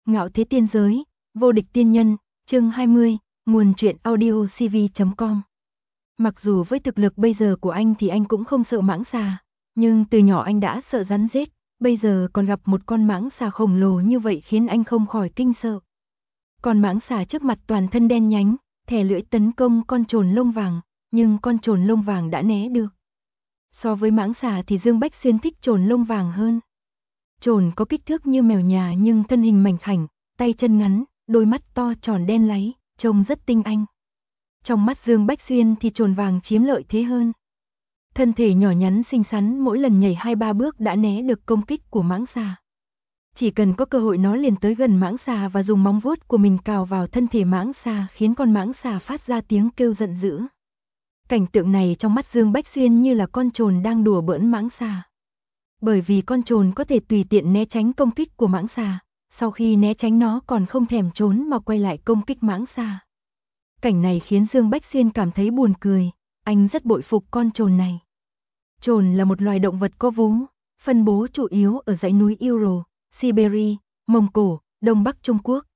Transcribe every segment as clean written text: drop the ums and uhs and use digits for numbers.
Ngạo thế tiên giới, vô địch tiên nhân, chương 20, nguồn truyện audio cv.com. Mặc dù với thực lực bây giờ của anh thì anh cũng không sợ mãng xà, nhưng từ nhỏ anh đã sợ rắn rết, bây giờ còn gặp một con mãng xà khổng lồ như vậy khiến anh không khỏi kinh sợ. Con mãng xà trước mặt toàn thân đen nhánh, thè lưỡi tấn công con trồn lông vàng, nhưng con trồn lông vàng đã né được. So với mãng xà thì Dương Bách Xuyên thích trồn lông vàng hơn. Trồn có kích thước như mèo nhà nhưng thân hình mảnh khảnh, tay chân ngắn, đôi mắt to tròn đen láy, trông rất tinh anh. Trong mắt Dương Bách Xuyên thì trồn vàng chiếm lợi thế hơn. Thân thể nhỏ nhắn xinh xắn, mỗi lần nhảy 2-3 bước đã né được công kích của mãng xà. Chỉ cần có cơ hội nó liền tới gần mãng xà và dùng móng vuốt của mình cào vào thân thể mãng xà, khiến con mãng xà phát ra tiếng kêu giận dữ. Cảnh tượng này trong mắt Dương Bách Xuyên như là con trồn đang đùa bỡn mãng xà. Bởi vì con trồn có thể tùy tiện né tránh công kích của mãng xà, sau khi né tránh nó còn không thèm trốn mà quay lại công kích mãng xà. Cảnh này khiến Dương Bách Xuyên cảm thấy buồn cười, anh rất bội phục con trồn này. Trồn là một loài động vật có vú, phân bố chủ yếu ở dãy núi Ural, Siberia, Mông Cổ, Đông Bắc Trung Quốc.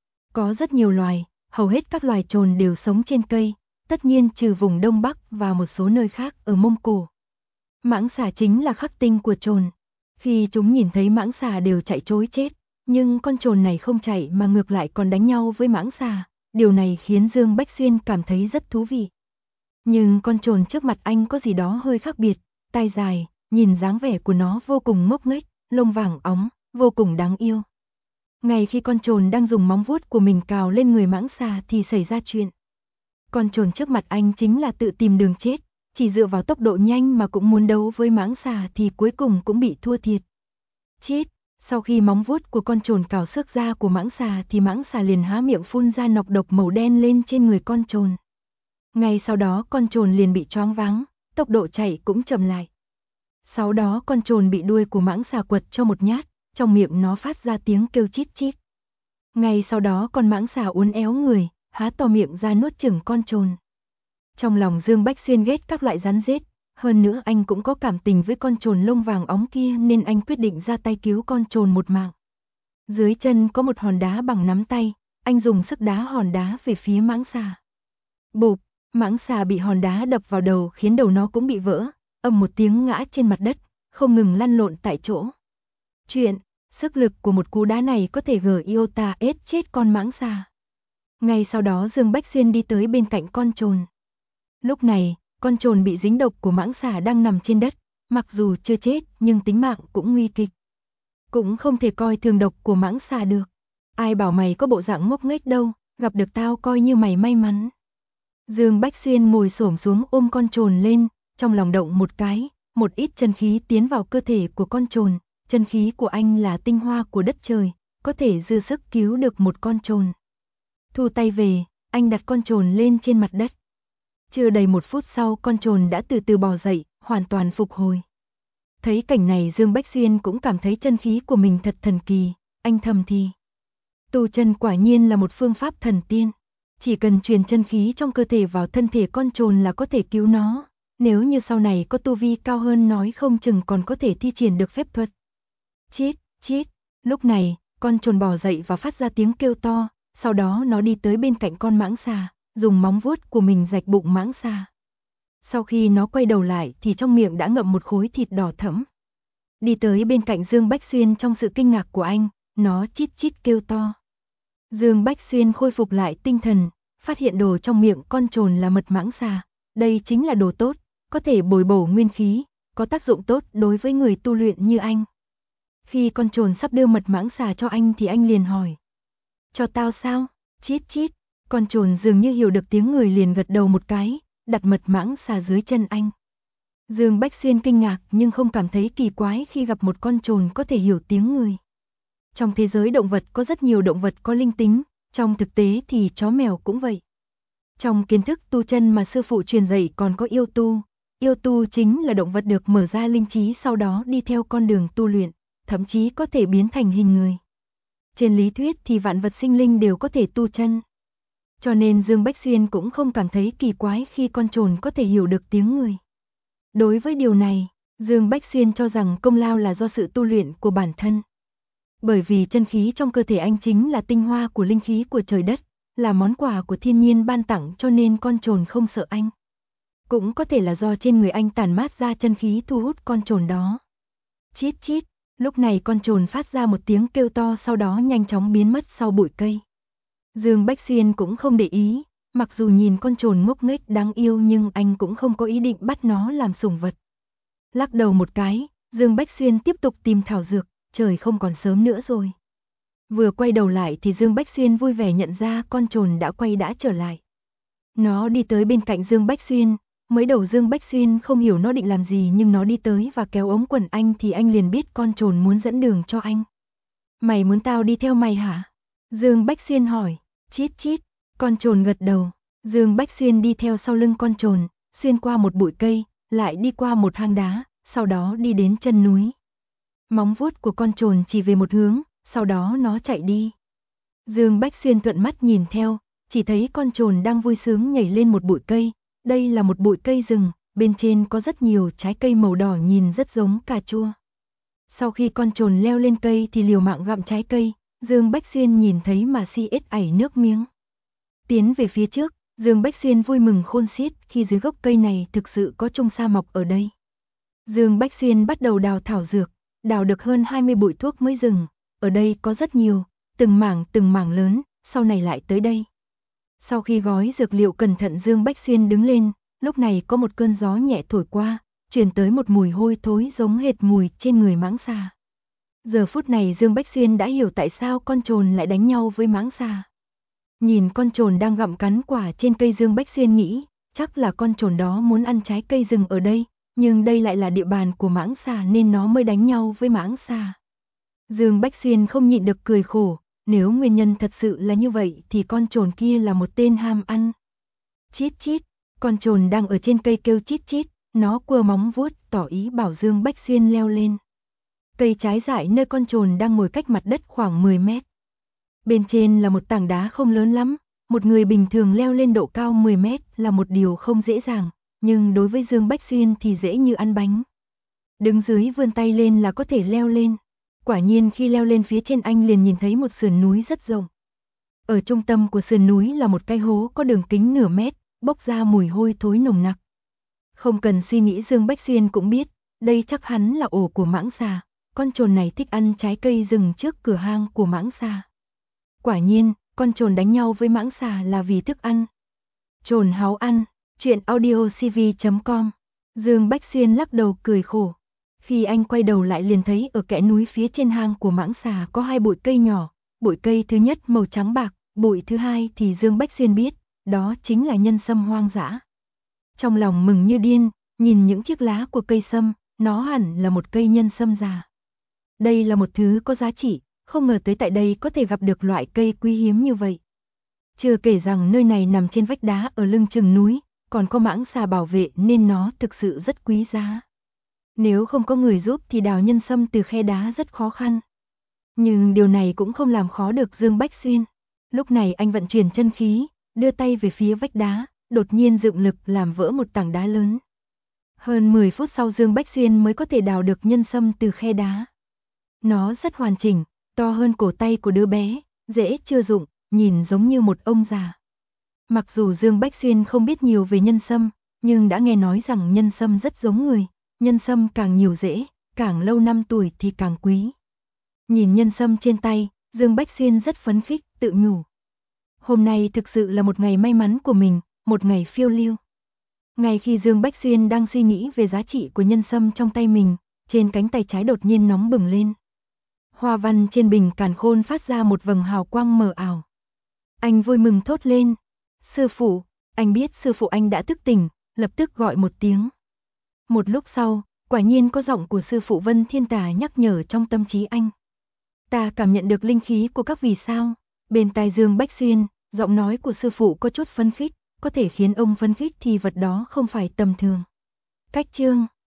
Có rất nhiều loài, hầu hết các loài trồn đều sống trên cây, tất nhiên trừ vùng Đông Bắc và một số nơi khác ở Mông Cổ. Mãng xà chính là khắc tinh của trồn. Khi chúng nhìn thấy mãng xà đều chạy trối chết, nhưng con trồn này không chạy mà ngược lại còn đánh nhau với mãng xà. Điều này khiến Dương Bách Xuyên cảm thấy rất thú vị. Nhưng con trồn trước mặt anh có gì đó hơi khác biệt, tai dài, nhìn dáng vẻ của nó vô cùng ngốc nghếch, lông vàng óng, vô cùng đáng yêu. Ngay khi con trồn đang dùng móng vuốt của mình cào lên người mãng xà thì xảy ra chuyện. Con trồn trước mặt anh chính là tự tìm đường chết, chỉ dựa vào tốc độ nhanh mà cũng muốn đấu với mãng xà thì cuối cùng cũng bị thua thiệt. Chết, sau khi móng vuốt của con trồn cào xước da của mãng xà thì mãng xà liền há miệng phun ra nọc độc màu đen lên trên người con trồn. Ngay sau đó con trồn liền bị choáng váng, tốc độ chạy cũng chậm lại. Sau đó con trồn bị đuôi của mãng xà quật cho một nhát, trong miệng nó phát ra tiếng kêu chít chít. Ngay sau đó con mãng xà uốn éo người, há to miệng ra nuốt chửng con trồn. Trong lòng Dương Bách Xuyên ghét các loại rắn rết, hơn nữa anh cũng có cảm tình với con trồn lông vàng óng kia nên anh quyết định ra tay cứu con trồn một mạng. Dưới chân có một hòn đá bằng nắm tay, anh dùng sức đá hòn đá về phía mãng xà. Bụp, mãng xà bị hòn đá đập vào đầu khiến đầu nó cũng bị vỡ, ầm một tiếng ngã trên mặt đất, không ngừng lăn lộn tại chỗ. Chuyện, sức lực của một cú đá này có thể iota ết chết con mãng xà. Ngay sau đó Dương Bách Xuyên đi tới bên cạnh con trồn. Lúc này, con trồn bị dính độc của mãng xà đang nằm trên đất, mặc dù chưa chết nhưng tính mạng cũng nguy kịch. Cũng không thể coi thường độc của mãng xà được. Ai bảo mày có bộ dạng ngốc nghếch đâu, gặp được tao coi như mày may mắn. Dương Bách Xuyên ngồi xổm xuống ôm con trồn lên, trong lòng động một cái, một ít chân khí tiến vào cơ thể của con trồn. Chân khí của anh là tinh hoa của đất trời, có thể dư sức cứu được một con trồn. Thu tay về, anh đặt con trồn lên trên mặt đất. Chưa đầy 1 phút sau con trồn đã từ từ bò dậy, hoàn toàn phục hồi. Thấy cảnh này Dương Bách Xuyên cũng cảm thấy chân khí của mình thật thần kỳ, anh thầm thì. Tu chân quả nhiên là một phương pháp thần tiên. Chỉ cần truyền chân khí trong cơ thể vào thân thể con trồn là có thể cứu nó. Nếu như sau này có tu vi cao hơn nói không chừng còn có thể thi triển được phép thuật. Chết, chết. Lúc này, con trồn bò dậy và phát ra tiếng kêu to, sau đó nó đi tới bên cạnh con mãng xà, dùng móng vuốt của mình rạch bụng mãng xà. Sau khi nó quay đầu lại thì trong miệng đã ngậm một khối thịt đỏ thẫm. Đi tới bên cạnh Dương Bách Xuyên trong sự kinh ngạc của anh, nó chít chít kêu to. Dương Bách Xuyên khôi phục lại tinh thần, phát hiện đồ trong miệng con trồn là mật mãng xà. Đây chính là đồ tốt, có thể bồi bổ nguyên khí, có tác dụng tốt đối với người tu luyện như anh. Khi con trồn sắp đưa mật mãng xà cho anh thì anh liền hỏi. Cho tao sao? Chít chít. Con trồn dường như hiểu được tiếng người liền gật đầu một cái, đặt mật mãng xà dưới chân anh. Dương Bách Xuyên kinh ngạc nhưng không cảm thấy kỳ quái khi gặp một con trồn có thể hiểu tiếng người. Trong thế giới động vật có rất nhiều động vật có linh tính, trong thực tế thì chó mèo cũng vậy. Trong kiến thức tu chân mà sư phụ truyền dạy còn có yêu tu. Yêu tu chính là động vật được mở ra linh trí sau đó đi theo con đường tu luyện, thậm chí có thể biến thành hình người. Trên lý thuyết thì vạn vật sinh linh đều có thể tu chân. Cho nên Dương Bách Xuyên cũng không cảm thấy kỳ quái khi con trồn có thể hiểu được tiếng người. Đối với điều này, Dương Bách Xuyên cho rằng công lao là do sự tu luyện của bản thân. Bởi vì chân khí trong cơ thể anh chính là tinh hoa của linh khí của trời đất, là món quà của thiên nhiên ban tặng cho nên con trồn không sợ anh. Cũng có thể là do trên người anh tản mát ra chân khí thu hút con trồn đó. Chít chít, lúc này con trồn phát ra một tiếng kêu to sau đó nhanh chóng biến mất sau bụi cây. Dương Bách Xuyên cũng không để ý, mặc dù nhìn con trồn ngốc nghếch đáng yêu nhưng anh cũng không có ý định bắt nó làm sủng vật. Lắc đầu một cái, Dương Bách Xuyên tiếp tục tìm thảo dược, trời không còn sớm nữa rồi. Vừa quay đầu lại thì Dương Bách Xuyên vui vẻ nhận ra con trồn đã trở lại. Nó đi tới bên cạnh Dương Bách Xuyên, mới đầu Dương Bách Xuyên không hiểu nó định làm gì nhưng nó đi tới và kéo ống quần anh thì anh liền biết con trồn muốn dẫn đường cho anh. Mày muốn tao đi theo mày hả? Dương Bách Xuyên hỏi. Chít chít, con trồn gật đầu. Dương Bách Xuyên đi theo sau lưng con trồn, xuyên qua một bụi cây, lại đi qua một hang đá, sau đó đi đến chân núi. Móng vuốt của con trồn chỉ về một hướng, sau đó nó chạy đi. Dương Bách Xuyên thuận mắt nhìn theo, chỉ thấy con trồn đang vui sướng nhảy lên một bụi cây. Đây là một bụi cây rừng, bên trên có rất nhiều trái cây màu đỏ nhìn rất giống cà chua. Sau khi con trồn leo lên cây thì liều mạng gặm trái cây, Dương Bách Xuyên nhìn thấy mà si ết ảy nước miếng. Tiến về phía trước, Dương Bách Xuyên vui mừng khôn xiết khi dưới gốc cây này thực sự có trông sa mọc ở đây. Dương Bách Xuyên bắt đầu đào thảo dược, đào được hơn 20 bụi thuốc mới rừng, ở đây có rất nhiều, từng mảng lớn, sau này lại tới đây. Sau khi gói dược liệu cẩn thận Dương Bách Xuyên đứng lên, lúc này có một cơn gió nhẹ thổi qua, truyền tới một mùi hôi thối giống hệt mùi trên người mãng xà. Giờ phút này Dương Bách Xuyên đã hiểu tại sao con trồn lại đánh nhau với mãng xà. Nhìn con trồn đang gặm cắn quả trên cây Dương Bách Xuyên nghĩ, chắc là con trồn đó muốn ăn trái cây rừng ở đây, nhưng đây lại là địa bàn của mãng xà nên nó mới đánh nhau với mãng xà. Dương Bách Xuyên không nhịn được cười khổ, nếu nguyên nhân thật sự là như vậy thì con trồn kia là một tên ham ăn. Chít chít, con trồn đang ở trên cây kêu chít chít, nó quơ móng vuốt tỏ ý bảo Dương Bách Xuyên leo lên. Cây trái dại nơi con trồn đang ngồi cách mặt đất khoảng 10 mét. Bên trên là một tảng đá không lớn lắm, một người bình thường leo lên độ cao 10 mét là một điều không dễ dàng, nhưng đối với Dương Bách Xuyên thì dễ như ăn bánh. Đứng dưới vươn tay lên là có thể leo lên. Quả nhiên khi leo lên phía trên anh liền nhìn thấy một sườn núi rất rộng. Ở trung tâm của sườn núi là một cái hố có đường kính nửa mét, bốc ra mùi hôi thối nồng nặc. Không cần suy nghĩ Dương Bách Xuyên cũng biết, đây chắc hẳn là ổ của mãng xà, con trồn này thích ăn trái cây rừng trước cửa hang của mãng xà. Quả nhiên, con trồn đánh nhau với mãng xà là vì thức ăn. Trồn háo ăn, truyện audiocv.com. Dương Bách Xuyên lắc đầu cười khổ. Khi anh quay đầu lại liền thấy ở kẽ núi phía trên hang của mãng xà có hai bụi cây nhỏ, bụi cây thứ nhất màu trắng bạc, bụi thứ hai thì Dương Bách Xuyên biết, đó chính là nhân sâm hoang dã. Trong lòng mừng như điên, nhìn những chiếc lá của cây sâm, nó hẳn là một cây nhân sâm già. Đây là một thứ có giá trị, không ngờ tới tại đây có thể gặp được loại cây quý hiếm như vậy. Chưa kể rằng nơi này nằm trên vách đá ở lưng chừng núi, còn có mãng xà bảo vệ nên nó thực sự rất quý giá. Nếu không có người giúp thì đào nhân sâm từ khe đá rất khó khăn. Nhưng điều này cũng không làm khó được Dương Bách Xuyên. Lúc này anh vận chuyển chân khí, đưa tay về phía vách đá, đột nhiên dụng lực làm vỡ một tảng đá lớn. Hơn 10 phút sau Dương Bách Xuyên mới có thể đào được nhân sâm từ khe đá. Nó rất hoàn chỉnh, to hơn cổ tay của đứa bé, rễ chưa rụng, nhìn giống như một ông già. Mặc dù Dương Bách Xuyên không biết nhiều về nhân sâm, nhưng đã nghe nói rằng nhân sâm rất giống người. Nhân sâm càng nhiều rễ, càng lâu năm tuổi thì càng quý. Nhìn nhân sâm trên tay, Dương Bách Xuyên rất phấn khích, tự nhủ. Hôm nay thực sự là một ngày may mắn của mình, một ngày phiêu lưu. Ngay khi Dương Bách Xuyên đang suy nghĩ về giá trị của nhân sâm trong tay mình, trên cánh tay trái đột nhiên nóng bừng lên. Hoa văn trên bình càn khôn phát ra một vầng hào quang mờ ảo. Anh vui mừng thốt lên. Sư phụ, anh biết sư phụ anh đã thức tỉnh, lập tức gọi một tiếng. Một lúc sau, quả nhiên có giọng của sư phụ Vân Thiên Tà nhắc nhở trong tâm trí anh. Ta cảm nhận được linh khí của các vì sao. Bên tai Dương Bách Xuyên, giọng nói của sư phụ có chút phấn khích, có thể khiến ông phấn khích thì vật đó không phải tầm thường. Cách chương